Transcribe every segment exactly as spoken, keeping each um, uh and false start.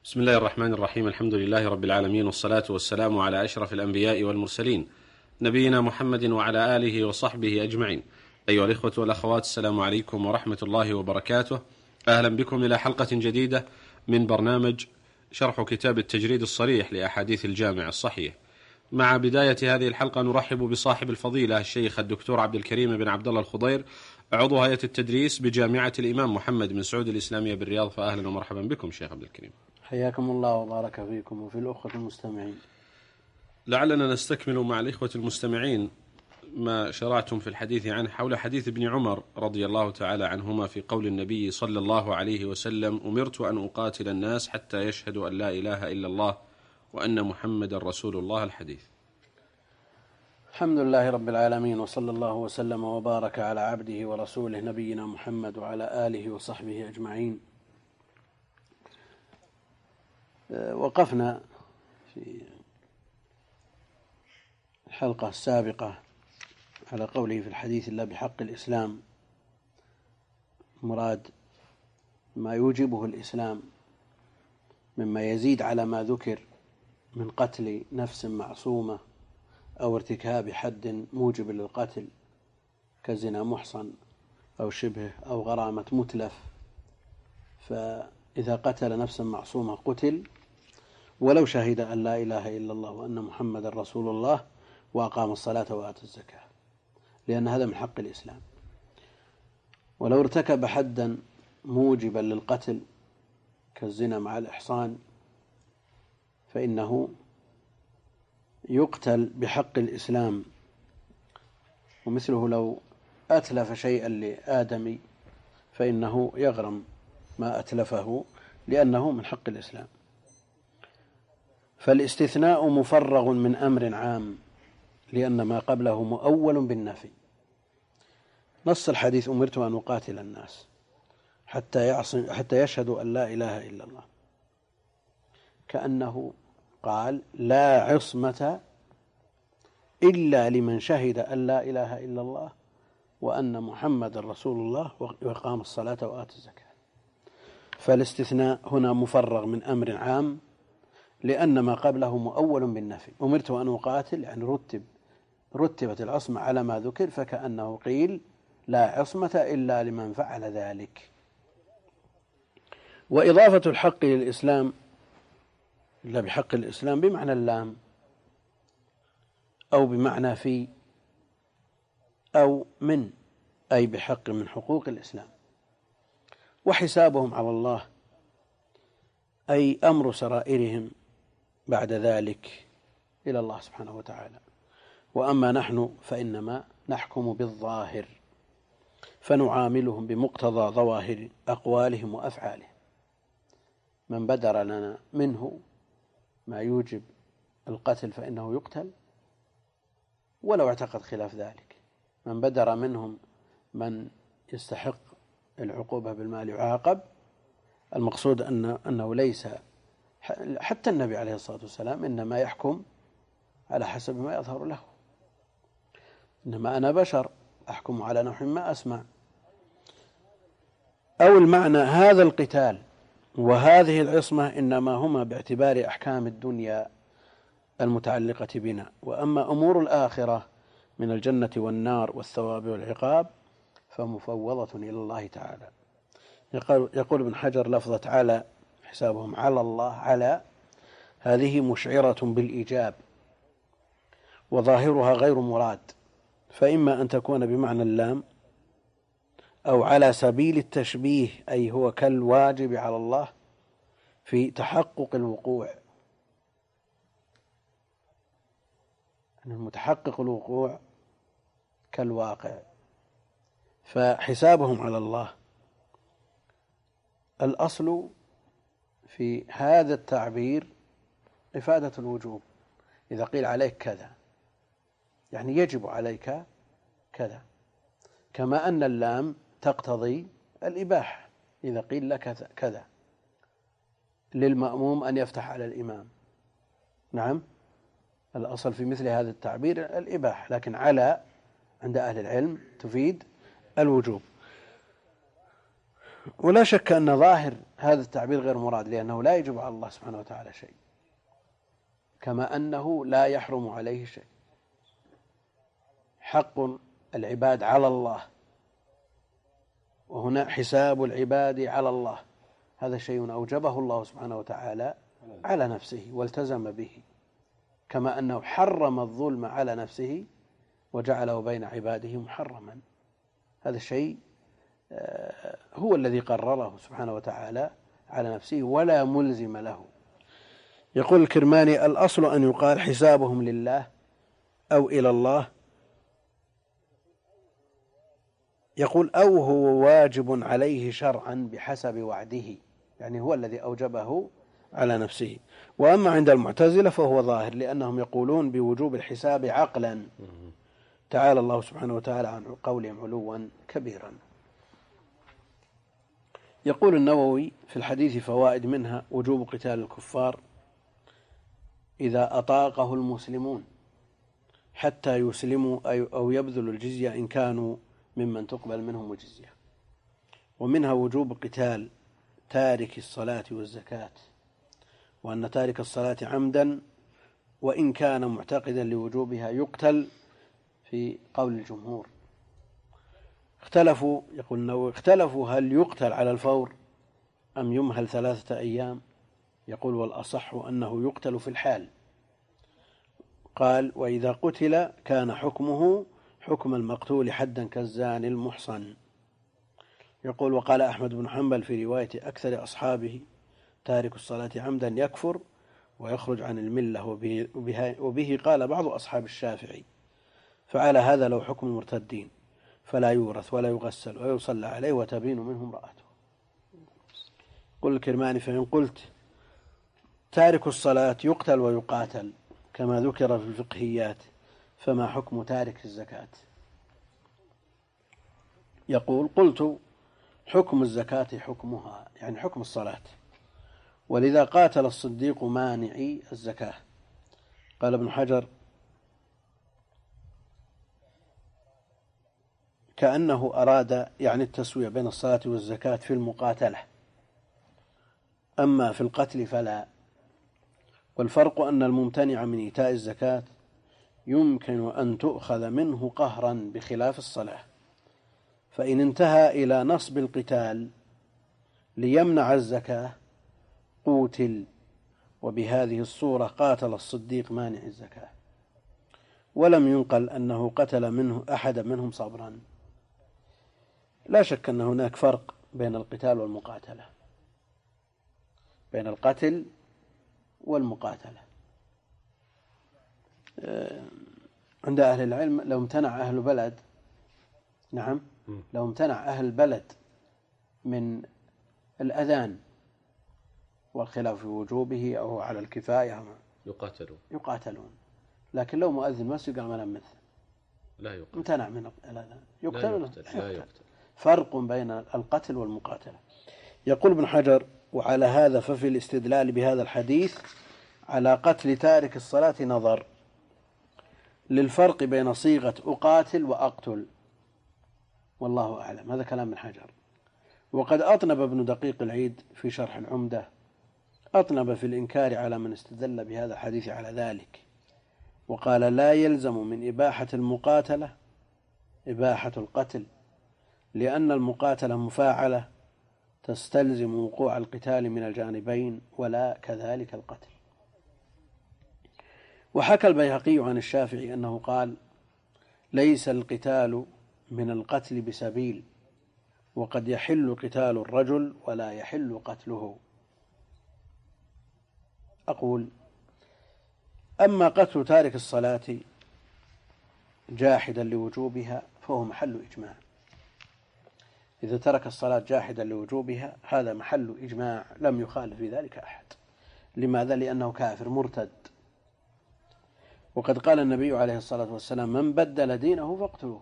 بسم الله الرحمن الرحيم. الحمد لله رب العالمين، والصلاة والسلام على أشرف الأنبياء والمرسلين، نبينا محمد وعلى آله وصحبه أجمعين. أيها الإخوة والأخوات، السلام عليكم ورحمة الله وبركاته. أهلا بكم إلى حلقة جديدة من برنامج شرح كتاب التجريد الصريح لأحاديث الجامع الصحيح. مع بداية هذه الحلقة نرحب بصاحب الفضيلة الشيخ الدكتور عبد الكريم بن عبد الله الخضير، عضو هيئة التدريس بجامعة الإمام محمد بن سعود الإسلامية بالرياض. فأهلا ومرحبا بكم شيخ عبد الكريم. حياكم الله وبارك فيكم وفي الأخوة المستمعين. لعلنا نستكمل مع الإخوة المستمعين ما شرعتم في الحديث عنه حول حديث ابن عمر رضي الله تعالى عنهما في قول النبي صلى الله عليه وسلم: أمرت أن أقاتل الناس حتى يشهدوا أن لا إله إلا الله وأن محمد رسول الله. الحديث. الحمد لله رب العالمين، وصلى الله وسلم وبارك على عبده ورسوله نبينا محمد وعلى آله وصحبه أجمعين. وقفنا في الحلقة السابقة على قوله في الحديث: إلا بحق الإسلام، مراد ما يوجبه الإسلام مما يزيد على ما ذكر من قتل نفس معصومة أو ارتكاب حد موجب للقتل كزنا محصن أو شبه أو غرامة متلف. فإذا قتل نفسا معصومة قتل ولو شهد أن لا إله إلا الله وأن محمد رسول الله وأقام الصلاة وآتى الزكاة، لأن هذا من حق الإسلام. ولو ارتكب حدا موجبا للقتل كالزنا مع الإحصان فإنه يقتل بحق الإسلام، ومثله لو أتلف شيئا لآدمي فإنه يغرم ما أتلفه لأنه من حق الإسلام. فالاستثناء مفرغ من أمر عام لأن ما قبله مؤول بالنفي. نص الحديث: أمرت أن أقاتل الناس حتى يعصم حتى يشهدوا أن لا إله إلا الله، كأنه قال: لا عصمة إلا لمن شهد أن لا إله إلا الله وأن محمد رسول الله وأقام الصلاة وآتى الزكاة. فالاستثناء هنا مفرغ من أمر عام لأن ما قبله مؤول بالنفي. أمرت أن أقاتل يعني رتب رتبت العصمة على ما ذكر، فكأنه قيل: لا عصمة إلا لمن فعل ذلك. وإضافة الحق للإسلام إلا بحق الإسلام بمعنى اللام أو بمعنى في أو من، أي بحق من حقوق الإسلام. وحسابهم على الله أي أمر سرائرهم بعد ذلك إلى الله سبحانه وتعالى. وأما نحن فإنما نحكم بالظاهر، فنعاملهم بمقتضى ظواهر أقوالهم وأفعالهم. من بدر لنا منه ما يوجب القتل فإنه يقتل ولو اعتقد خلاف ذلك. من بدر منهم من يستحق العقوبة بالمال يعاقب. المقصود أن أنه ليس حتى النبي عليه الصلاة والسلام إنما يحكم على حسب ما يظهر له، إنما أنا بشر أحكم على نحو ما أسمع. أو المعنى: هذا القتال وهذه العصمة إنما هما باعتبار أحكام الدنيا المتعلقة بنا، وأما أمور الآخرة من الجنة والنار والثواب والعقاب فمفوضة إلى الله تعالى. يقول ابن حجر: لفظة على حسابهم على الله، على هذه مشعرة بالإيجاب وظاهرها غير مراد، فإما أن تكون بمعنى اللام أو على سبيل التشبيه، أي هو كالواجب على الله في تحقق الوقوع، أن المتحقق الوقوع كالواقع. فحسابهم على الله الأصل في هذا التعبير إفادة الوجوب. إذا قيل عليك كذا يعني يجب عليك كذا، كما أن اللام تقتضي الإباحة. إذا قيل لك كذا للمأموم أن يفتح على الإمام، نعم، الأصل في مثل هذا التعبير الإباحة، لكن على عند أهل العلم تفيد الوجوب. ولا شك أن ظاهر هذا التعبير غير مراد، لأنه لا يجب على الله سبحانه وتعالى شيء، كما أنه لا يحرم عليه شيء. حق العباد على الله، وهنا حساب العباد على الله، هذا شيء أوجبه الله سبحانه وتعالى على نفسه والتزم به، كما أنه حرم الظلم على نفسه وجعله بين عباده محرما. هذا الشيء هو الذي قرره سبحانه وتعالى على نفسه ولا ملزم له. يقول الكرماني: الأصل أن يقال حسابهم لله أو إلى الله. يقول: أو هو واجب عليه شرعا بحسب وعده، يعني هو الذي أوجبه على نفسه. وأما عند المعتزلة فهو ظاهر، لأنهم يقولون بوجوب الحساب عقلا، تعالى الله سبحانه وتعالى عن قولهم علوا كبيرا. يقول النووي في الحديث فوائد، منها وجوب قتال الكفار إذا أطاقه المسلمون حتى يسلموا أو يبذلوا الجزية إن كانوا ممن تقبل منهم الجزية. ومنها وجوب قتال تارك الصلاة والزكاة، وأن تارك الصلاة عمدا وإن كان معتقدا لوجوبها يقتل في قول الجمهور. اختلفوا، يقول النووي: اختلفوا هل يقتل على الفور أم يمهل ثلاثة أيام؟ يقول: والأصح أنه يقتل في الحال. قال: وإذا قتل كان حكمه حكم المقتول حدا كالزاني المحصن. يقول: وقال أحمد بن حنبل في رواية أكثر أصحابه: تارك الصلاة عمدا يكفر ويخرج عن الملة. وبه, وبه, وبه قال بعض أصحاب الشافعي: فعلى هذا لو حكم المرتدين، فلا يورث ولا يغسل ويصلى عليه وتبين منه امرأته. قل الكرماني: فإن قلت تارك الصلاة يقتل ويقاتل كما ذكر في الفقهيات، فما حكم تارك الزكاة؟ يقول: قلت حكم الزكاة حكمها، يعني حكم الصلاة، ولذا قاتل الصديق مانعي الزكاة. قال ابن حجر: كأنه أراد يعني التسوية بين الصلاة والزكاة في المقاتلة، أما في القتل فلا. والفرق أن الممتنع من إيتاء الزكاة يمكن أن تؤخذ منه قهرا بخلاف الصلاة، فإن انتهى إلى نصب القتال ليمنع الزكاة قوتل، وبهذه الصورة قاتل الصديق مانع الزكاة، ولم ينقل أنه قتل منه أحد منهم صبرا. لا شك أن هناك فرق بين القتال والمقاتلة، بين القتل والمقاتلة. عند أهل العلم لو امتنع أهل بلد، نعم، لو امتنع أهل البلد من الأذان والخلاف في وجوبه أو على الكفاية يقاتلون يقاتلون لكن لو مؤذن مسجد قال ما نمثل لا يقتل، امتنع من الأذان يقتل, لا يقتل. لا يقتل. فرق بين القتل والمقاتلة. يقول ابن حجر: وعلى هذا ففي الاستدلال بهذا الحديث على قتل تارك الصلاة نظر، للفرق بين صيغة أقاتل وأقتل، والله أعلم. هذا كلام ابن حجر. وقد أطنب ابن دقيق العيد في شرح العمدة، أطنب في الإنكار على من استدل بهذا الحديث على ذلك، وقال: لا يلزم من إباحة المقاتلة إباحة القتل، لأن المقاتلة مفاعلة تستلزم وقوع القتال من الجانبين، ولا كذلك القتل. وحكى البيهقي عن الشافعي أنه قال: ليس القتال من القتل بسبيل، وقد يحل قتال الرجل ولا يحل قتله. أقول: أما قتل تارك الصلاة جاحدا لوجوبها فهو محل إجماع. إذا ترك الصلاة جاحدا لوجوبها هذا محل إجماع، لم يخالف في ذلك أحد. لماذا؟ لأنه كافر مرتد، وقد قال النبي عليه الصلاة والسلام: من بدل دينه فاقتلوه.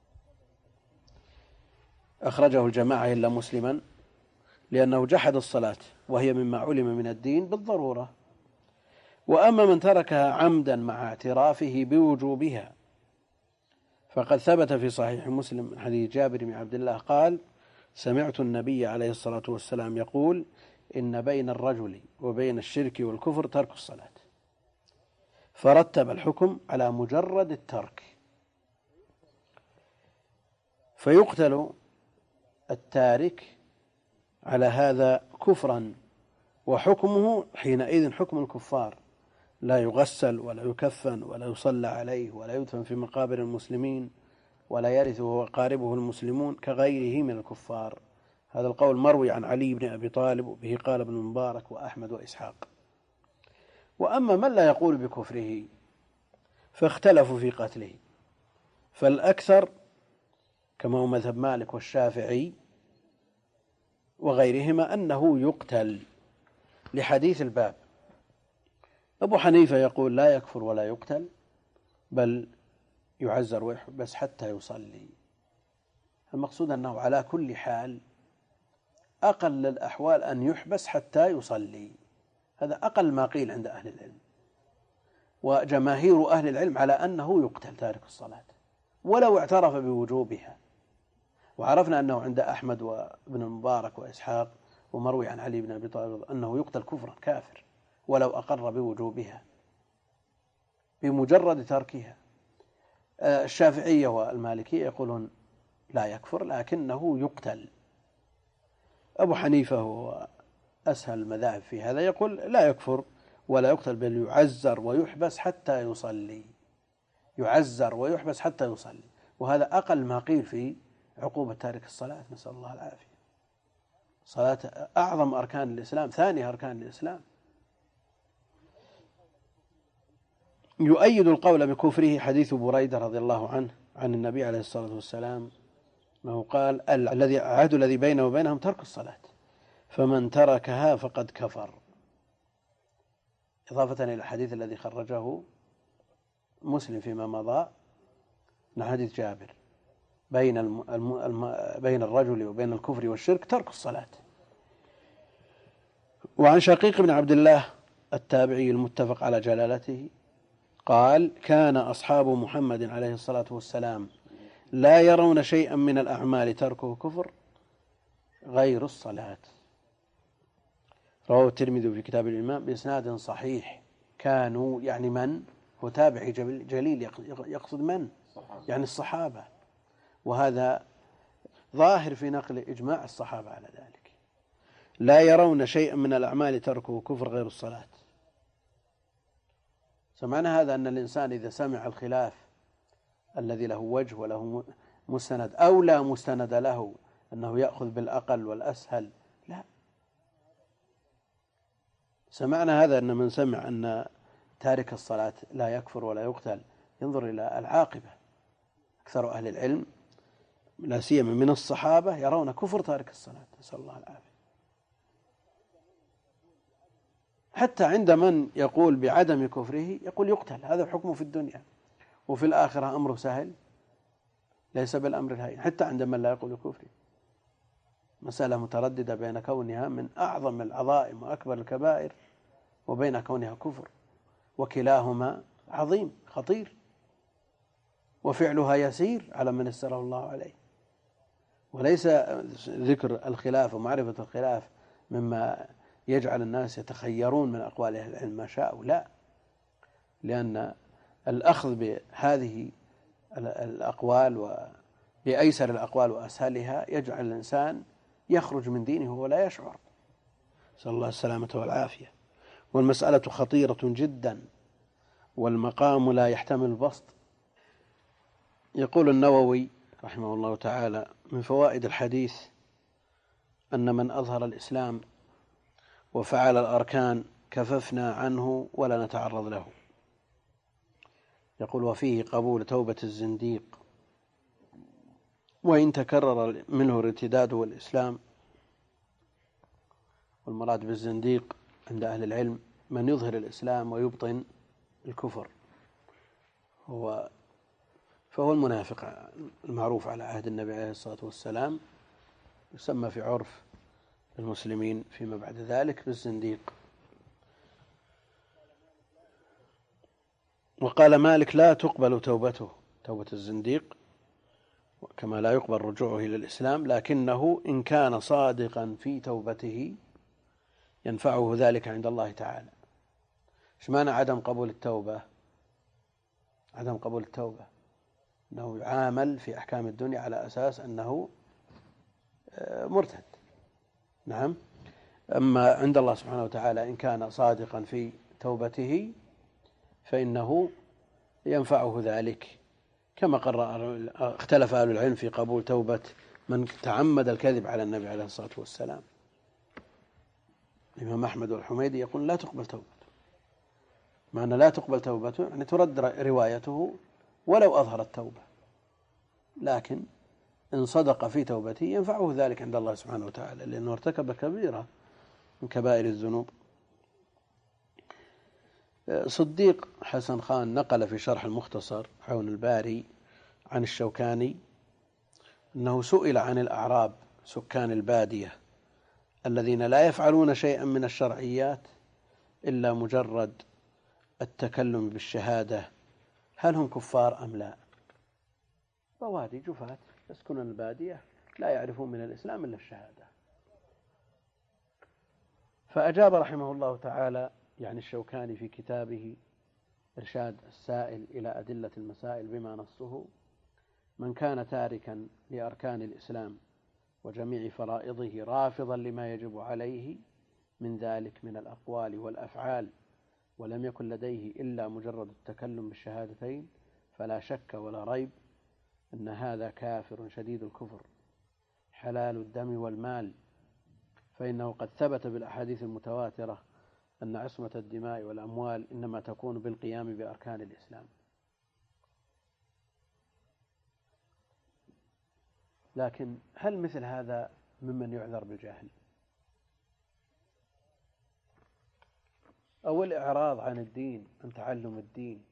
أخرجه الجماعة إلا مسلما، لأنه جحد الصلاة وهي مما علم من الدين بالضرورة. وأما من تركها عمدا مع اعترافه بوجوبها فقد ثبت في صحيح مسلم من حديث جابر بن عبد الله قال: سمعت النبي عليه الصلاة والسلام يقول إن بين الرجل وبين الشرك والكفر ترك الصلاة، فرتب الحكم على مجرد الترك، فيقتل التارك على هذا كفرا، وحكمه حينئذ حكم الكفار، لا يغسل ولا يكفن ولا يصلى عليه ولا يدفن في مقابر المسلمين ولا يرثه وقاربه المسلمون كغيره من الكفار. هذا القول مروي عن علي بن أبي طالب، وبه قال ابن المبارك وأحمد وإسحاق. وأما من لا يقول بكفره فاختلفوا في قتله، فالأكثر كما هو مذهب مالك والشافعي وغيرهما أنه يقتل لحديث الباب. أبو حنيفة يقول لا يكفر ولا يقتل، بل يعزر ويحبس حتى يصلي. المقصود أنه على كل حال أقل الأحوال أن يحبس حتى يصلي، هذا أقل ما قيل عند أهل العلم. وجماهير أهل العلم على أنه يقتل تارك الصلاة ولو اعترف بوجوبها. وعرفنا أنه عند أحمد وابن المبارك وإسحاق ومروي عن علي بن أبي طالب أنه يقتل كفرا كافر ولو أقر بوجوبها بمجرد تركها. الشافعية والمالكية يقولون لا يكفر لكنه يقتل. أبو حنيفة هو أسهل المذاهب في هذا، يقول لا يكفر ولا يقتل بل يعزر ويحبس حتى يصلي، يعزر ويحبس حتى يصلي، وهذا أقل ما قيل في عقوبة تارك الصلاة، نسأل الله العافية. صلاة أعظم أركان الإسلام، ثاني أركان الإسلام. يؤيد القول بكفره حديث بريدة رضي الله عنه عن النبي عليه الصلاة والسلام أنه قال الذي العهد الذي بينه وبينهم ترك الصلاة، فمن تركها فقد كفر، إضافة إلى الحديث الذي خرجه مسلم فيما مضى من حديث جابر بين الم... الم... الم... بين الرجل وبين الكفر والشرك ترك الصلاة. وعن شقيق بن عبد الله التابعي المتفق على جلالته قال كان أصحاب محمد عليه الصلاة والسلام لا يرون شيئا من الأعمال تركه كفر غير الصلاة. رواه الترمذي في كتاب الإمام بإسناد صحيح. كانوا يعني من هو تابعي جليل، يقصد من يعني الصحابة، وهذا ظاهر في نقل إجماع الصحابة على ذلك. لا يرون شيئا من الأعمال تركه كفر غير الصلاة. سمعنا هذا أن الإنسان إذا سمع الخلاف الذي له وجه وله مستند أو لا مستند له أنه يأخذ بالأقل والأسهل، لا. سمعنا هذا أن من سمع أن تارك الصلاة لا يكفر ولا يقتل ينظر إلى العاقبة. أكثر أهل العلم لا سيما من الصحابة يرون كفر تارك الصلاة، نسأل الله العافية. حتى عند من يقول بعدم كفره يقول يقتل، هذا حكمه في الدنيا، وفي الآخرة أمره سهل ليس بالأمر الهين. حتى عند من لا يقول كفره مسألة مترددة بين كونها من أعظم العظائم وأكبر الكبائر وبين كونها كفر، وكلاهما عظيم خطير، وفعلها يسير على من يسره الله عليه. وليس ذكر الخلاف ومعرفة الخلاف مما يجعل الناس يتخيرون من أقوال أهل العلم ما شاءوا، لا، لأن الأخذ بهذه الأقوال وبأيسر الأقوال وأسهلها يجعل الإنسان يخرج من دينه ولا يشعر، نسأل الله السلامة والعافية. والمسألة خطيرة جدا والمقام لا يحتمل البسط. يقول النووي رحمه الله تعالى من فوائد الحديث أن من أظهر الإسلام وفعل الأركان كففنا عنه ولا نتعرض له. يقول وفيه قبول توبة الزنديق وإن تكرر منه الارتداد والإسلام. والمراد بالزنديق عند أهل العلم من يظهر الإسلام ويبطن الكفر، هو فهو المنافق المعروف على عهد النبي عليه الصلاة والسلام، يسمى في عرف المسلمين فيما بعد ذلك بالزنديق. وقال مالك لا تقبل توبته، توبة الزنديق، كما لا يقبل رجوعه إلى الإسلام، لكنه إن كان صادقا في توبته ينفعه ذلك عند الله تعالى. إيش معنى عدم قبول التوبة؟ عدم قبول التوبة أنه يعامل في أحكام الدنيا على أساس أنه مرتد. نعم. أما عند الله سبحانه وتعالى إن كان صادقا في توبته فإنه ينفعه ذلك، كما قرر اختلف أهل العلم في قبول توبة من تعمد الكذب على النبي عليه الصلاة والسلام. الإمام أحمد والحميدي يقول لا تقبل توبته. معنى لا تقبل توبته يعني ترد روايته ولو أظهر التوبة، لكن إن صدق في توبته ينفعه ذلك عند الله سبحانه وتعالى، لأنه ارتكب كبيرة من كبائر الذنوب. صديق حسن خان نقل في شرح المختصر عون الباري عن الشوكاني أنه سئل عن الأعراب سكان البادية الذين لا يفعلون شيئا من الشرعيات إلا مجرد التكلم بالشهادة، هل هم كفار أم لا؟ بوادي جفاة يسكنون البادية لا يعرفون من الإسلام إلا الشهادة. فأجاب رحمه الله تعالى يعني الشوكاني في كتابه إرشاد السائل إلى أدلة المسائل بما نصه: من كان تاركا لأركان الإسلام وجميع فرائضه رافضا لما يجب عليه من ذلك من الأقوال والأفعال ولم يكن لديه إلا مجرد التكلم بالشهادتين، فلا شك ولا ريب أن هذا كافر شديد الكفر حلال الدم والمال، فإنه قد ثبت بالأحاديث المتواترة أن عصمة الدماء والأموال إنما تكون بالقيام بأركان الإسلام. لكن هل مثل هذا ممن يعذر بالجهل أو الإعراض عن الدين، عن تعلم الدين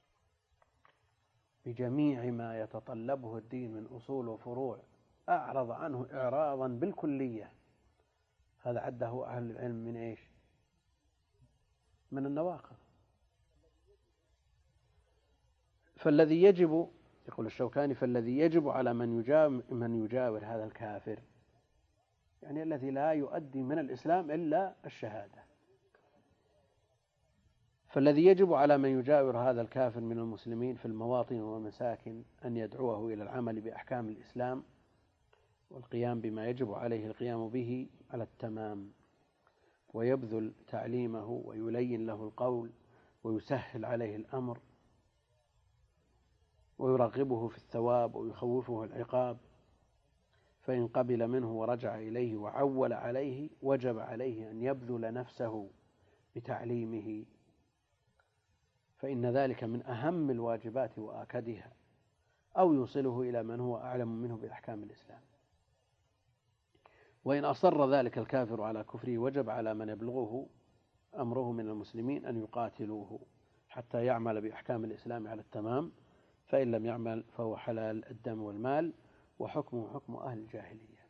بجميع ما يتطلبه الدين من أصول وفروع، أعرض عنه إعراضا بالكلية؟ هذا عده أهل العلم من إيش؟ من النواقض. فالذي يجب، يقول الشوكاني، فالذي يجب على من يجاور, من يجاور هذا الكافر، يعني الذي لا يؤدي من الإسلام إلا الشهادة، فالذي يجب على من يجاور هذا الكافر من المسلمين في المواطن والمساكن أن يدعوه إلى العمل بأحكام الإسلام والقيام بما يجب عليه القيام به على التمام، ويبذل تعليمه ويلين له القول ويسهل عليه الأمر ويرغبه في الثواب ويخوفه العقاب، فإن قبل منه ورجع إليه وعول عليه وجب عليه أن يبذل نفسه بتعليمه، فإن ذلك من أهم الواجبات وآكدها، أو يوصله إلى من هو أعلم منه بأحكام الإسلام. وإن أصر ذلك الكافر على كفره وجب على من يبلغه أمره من المسلمين أن يقاتلوه حتى يعمل بأحكام الإسلام على التمام، فإن لم يعمل فهو حلال الدم والمال وحكمه حكم أهل الجاهلية.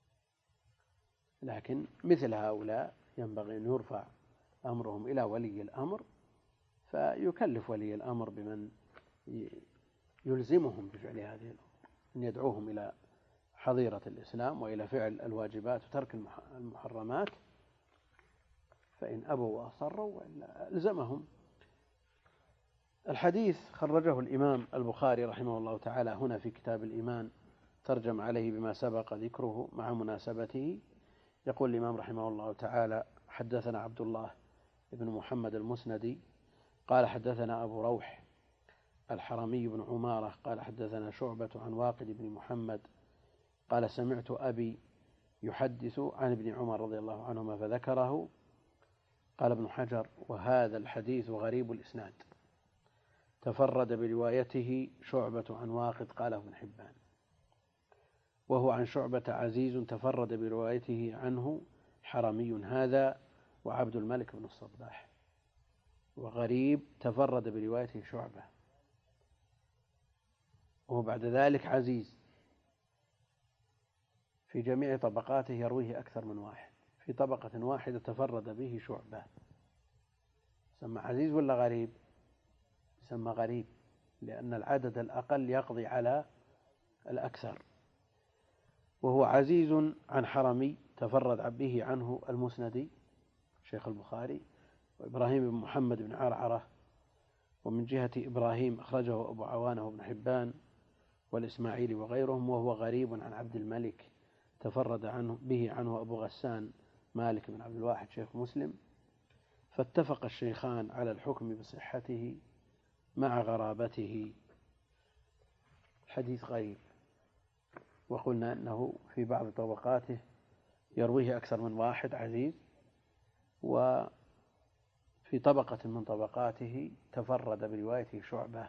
لكن مثل هؤلاء ينبغي أن يرفع أمرهم إلى ولي الأمر، فيكلف ولي الأمر بمن يلزمهم بفعل هذه الأمور، أن يدعوهم إلى حظيرة الإسلام وإلى فعل الواجبات وترك المحرمات، فإن أبوا وأصروا وإلا ألزمهم. الحديث خرجه الإمام البخاري رحمه الله تعالى هنا في كتاب الإيمان، ترجم عليه بما سبق ذكره مع مناسبته. يقول الإمام رحمه الله تعالى: حدثنا عبد الله بن محمد المسندي قال حدثنا أبو روح الحرمي بن عمارة قال حدثنا شعبة عن واقد بن محمد قال سمعت أبي يحدث عن ابن عمر رضي الله عنهما فذكره. قال ابن حجر: وهذا الحديث غريب الإسناد، تفرد بروايته شعبة عن واقد. قاله ابن حبان: وهو عن شعبة عزيز تفرد بروايته عنه حرمي هذا وعبد الملك بن الصباح. وغريب تفرد بروايته شعبة، وبعد ذلك عزيز في جميع طبقاته يرويه أكثر من واحد، في طبقة واحدة تفرد به شعبة. سمى عزيز ولا غريب؟ سمى غريب، لأن العدد الأقل يقضي على الأكثر، وهو عزيز عن حرمي تفرد به عنه المسندي شيخ البخاري وإبراهيم بن محمد بن عرعرة. ومن جهة إبراهيم أخرجه أبو عوانة وابن حبان والإسماعيلي وغيرهم، وهو غريب عن عبد الملك تفرد عنه به عنه أبو غسان مالك بن عبد الواحد شيخ مسلم. فاتفق الشيخان على الحكم بصحته مع غرابته. حديث غريب، وقلنا أنه في بعض طبقاته يرويه أكثر من واحد عزيز، وفي طبقة من طبقاته تفرد بروايته شعبة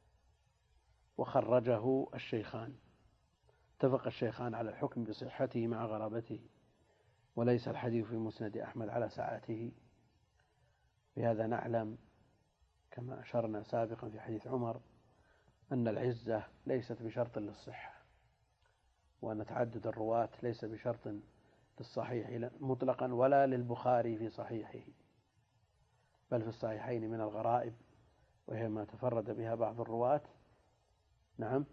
وخرجه الشيخان. اتفق الشيخان على الحكم بصحته مع غرابته، وليس الحديث في مسند أحمد على سعته. بهذا نعلم كما أشرنا سابقا في حديث عمر أن العزة ليست بشرط للصحة، وأن تعدد الرواة ليس بشرط للصحيح مطلقا ولا للبخاري في صحيحه، بل في الصحيحين من الغرائب، وهي ما تفرد بها بعض الرواة نعم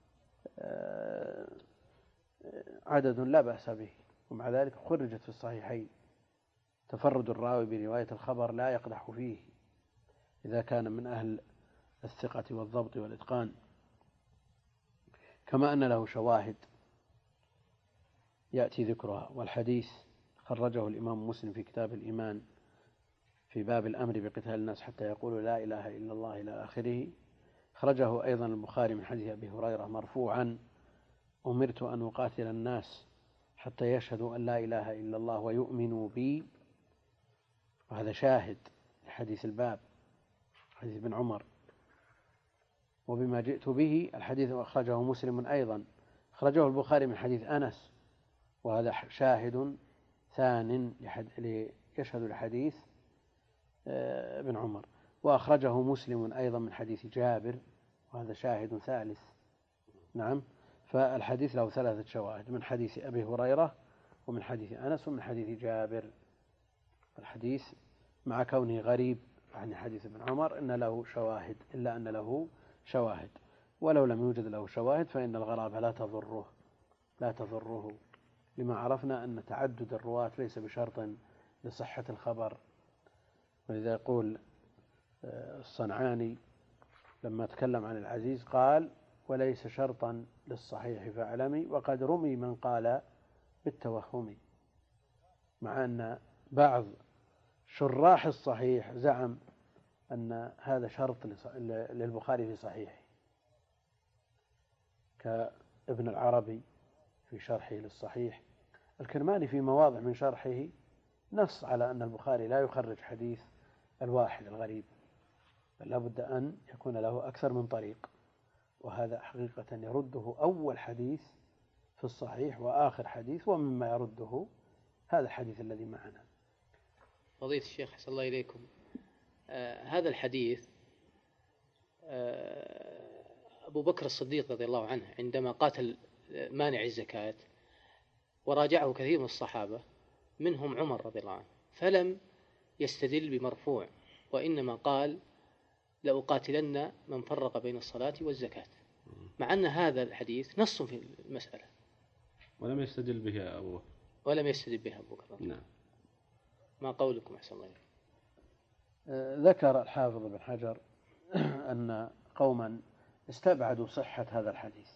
عدد لا بأس به، ومع ذلك خرجت في الصحيحين. تفرد الراوي برواية الخبر لا يقدح فيه إذا كان من أهل الثقة والضبط والإتقان، كما أن له شواهد يأتي ذكرها. والحديث خرجه الإمام مسلم في كتاب الإيمان في باب الأمر بقتال الناس حتى يقولوا لا إله إلا الله إلى آخره. خرجه أيضا البخاري من حديث أبي هريرة مرفوعا: أمرت أن أقاتل الناس حتى يشهدوا أن لا إله إلا الله ويؤمنوا بي. وهذا شاهد لحديث الباب حديث ابن عمر. وبما جئت به الحديث أخرجه مسلم أيضا، أخرجه البخاري من حديث أنس، وهذا شاهد ثان يشهد لحديث ابن عمر. وأخرجه مسلم أيضا من حديث جابر، وهذا شاهد ثالث. نعم، فالحديث له ثلاثة شواهد: من حديث أبي هريرة ومن حديث أنس ومن حديث جابر. الحديث مع كونه غريب عن حديث ابن عمر إن له شواهد، إلا أن له شواهد، ولو لم يوجد له شواهد فإن الغرابة لا تضره لا تضره لما عرفنا أن تعدد الرواة ليس بشرط لصحة الخبر. ولذا يقول الصنعاني لما تكلم عن العزيز قال: وليس شرطا للصحيح فاعلمي، وقد رمي من قال بالتوهم. مع أن بعض شراح الصحيح زعم أن هذا شرط للبخاري في صحيحه، كابن العربي في شرحه للصحيح. الكرماني في مواضع من شرحه نص على أن البخاري لا يخرج حديث الواحد الغريب، بل لابد أن يكون له أكثر من طريق، وهذا حقيقة يرده أول حديث في الصحيح وآخر حديث، ومما يرده هذا الحديث الذي معنا. فضيلة الشيخ حسن الله إليكم، آه هذا الحديث آه أبو بكر الصديق رضي الله عنه عندما قاتل مانع الزكاة وراجعه كثير من الصحابة منهم عمر رضي الله عنه، فلم يستدل بمرفوع، وإنما قال: لأقاتلن من فرق بين الصلاة والزكاة، مع أن هذا الحديث نص في المسألة ولم يستدل به أبو بكر ولم يستدل به أبو بكر. نعم. ما قولكم أحسن الله إليكم؟ ذكر الحافظ بن حجر أن قوما استبعدوا صحة هذا الحديث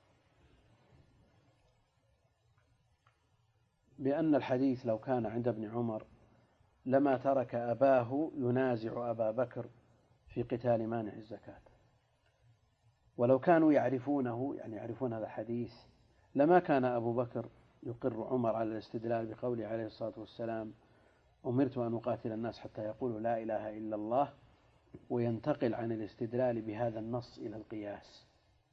بأن الحديث لو كان عند ابن عمر لما ترك أباه ينازع أبا بكر في قتال مانع الزكاة، ولو كانوا يعرفونه يعني يعرفون هذا الحديث لما كان أبو بكر يقر عمر على الاستدلال بقوله عليه الصلاة والسلام: أمرت أن أقاتل الناس حتى يقولوا لا إله إلا الله، وينتقل عن الاستدلال بهذا النص إلى القياس.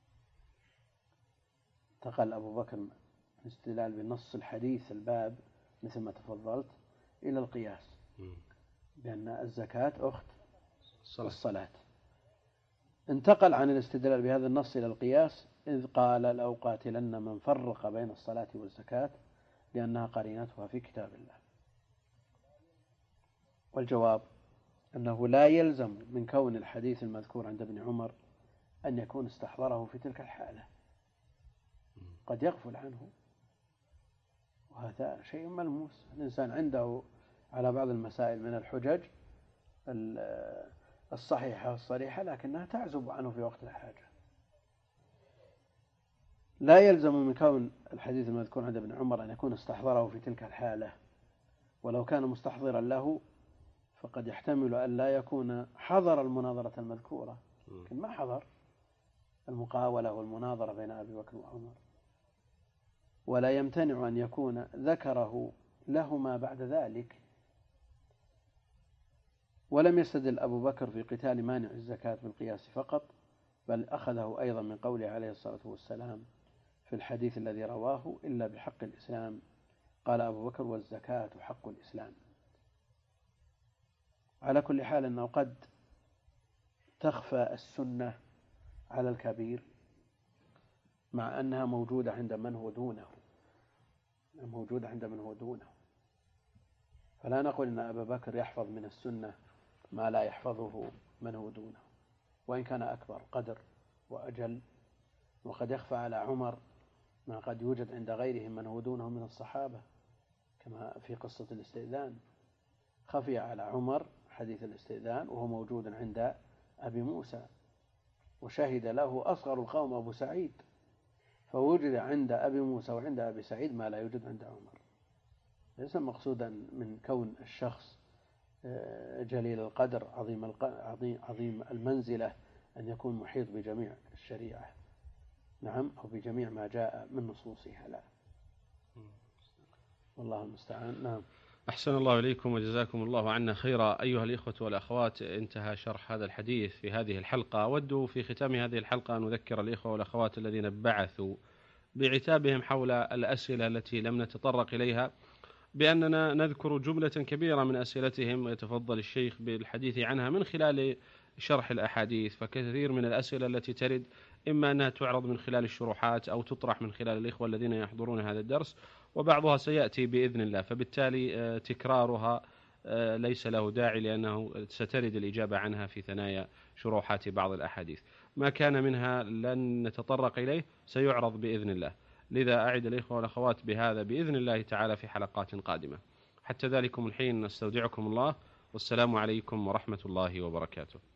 انتقل أبو بكر من الاستدلال بنص الحديث الباب مثل ما تفضلت إلى القياس، بأن الزكاة أخت الصلاة. انتقل عن الاستدلال بهذا النص إلى القياس إذ قال: لأقاتلن من فرق بين الصلاة والزكاة، لأنها قرينتها في كتاب الله. والجواب أنه لا يلزم من كون الحديث المذكور عند ابن عمر أن يكون استحضره في تلك الحالة، قد يغفل عنه، وهذا شيء ملموس. الإنسان عنده على بعض المسائل من الحجج الصحيحة والصريحة لكنها تعزب عنه في وقت الحاجة. لا يلزم من كون الحديث المذكور عند ابن عمر أن يكون استحضره في تلك الحالة، ولو كان مستحضرا له فقد يحتمل أن لا يكون حضر المناظرة المذكورة، لكن ما حضر المقاولة والمناظرة بين أبي بكر وعمر. ولا يمتنع أن يكون ذكره لهما بعد ذلك. ولم يستدل أبو بكر في قتال مانع الزكاة بالقياس فقط، بل أخذه أيضا من قوله عليه الصلاة والسلام في الحديث الذي رواه: إلا بحق الإسلام. قال أبو بكر: والزكاة حق الإسلام. على كل حال أنه قد تخفى السنة على الكبير مع أنها موجودة عند من هو دونه، موجودة عند من هو دونه. فلا نقول أن أبا بكر يحفظ من السنة ما لا يحفظه من هو دونه، وإن كان أكبر قدر وأجل. وقد يخفى على عمر ما قد يوجد عند غيرهم من هو دونه من الصحابة، كما في قصة الاستئذان. خفي على عمر حديث الاستئذان وهو موجود عند أبي موسى، وشهد له أصغر القوم أبو سعيد، فوجد عند أبي موسى وعند أبي سعيد ما لا يوجد عند عمر. ليس مقصودا من كون الشخص جليل القدر عظيم عظيم المنزلة أن يكون محيط بجميع الشريعة، نعم، أو بجميع ما جاء من نصوصها، لا، والله المستعان. نعم. أحسن الله إليكم وجزاكم الله عنا خيرا. أيها الإخوة والأخوات، انتهى شرح هذا الحديث في هذه الحلقة. أود في ختام هذه الحلقة أن أذكر الإخوة والأخوات الذين بعثوا بعتابهم حول الأسئلة التي لم نتطرق إليها بأننا نذكر جملة كبيرة من أسئلتهم، ويتفضل الشيخ بالحديث عنها من خلال شرح الأحاديث. فكثير من الأسئلة التي ترد إما أنها تعرض من خلال الشروحات أو تطرح من خلال الإخوة الذين يحضرون هذا الدرس، وبعضها سيأتي بإذن الله، فبالتالي تكرارها ليس له داعي، لأنه سترد الإجابة عنها في ثنايا شروحات بعض الأحاديث. ما كان منها لن نتطرق إليه سيعرض بإذن الله، لذا أعد الإخوة والأخوات بهذا بإذن الله تعالى في حلقات قادمة. حتى ذلكم الحين نستودعكم الله، والسلام عليكم ورحمة الله وبركاته.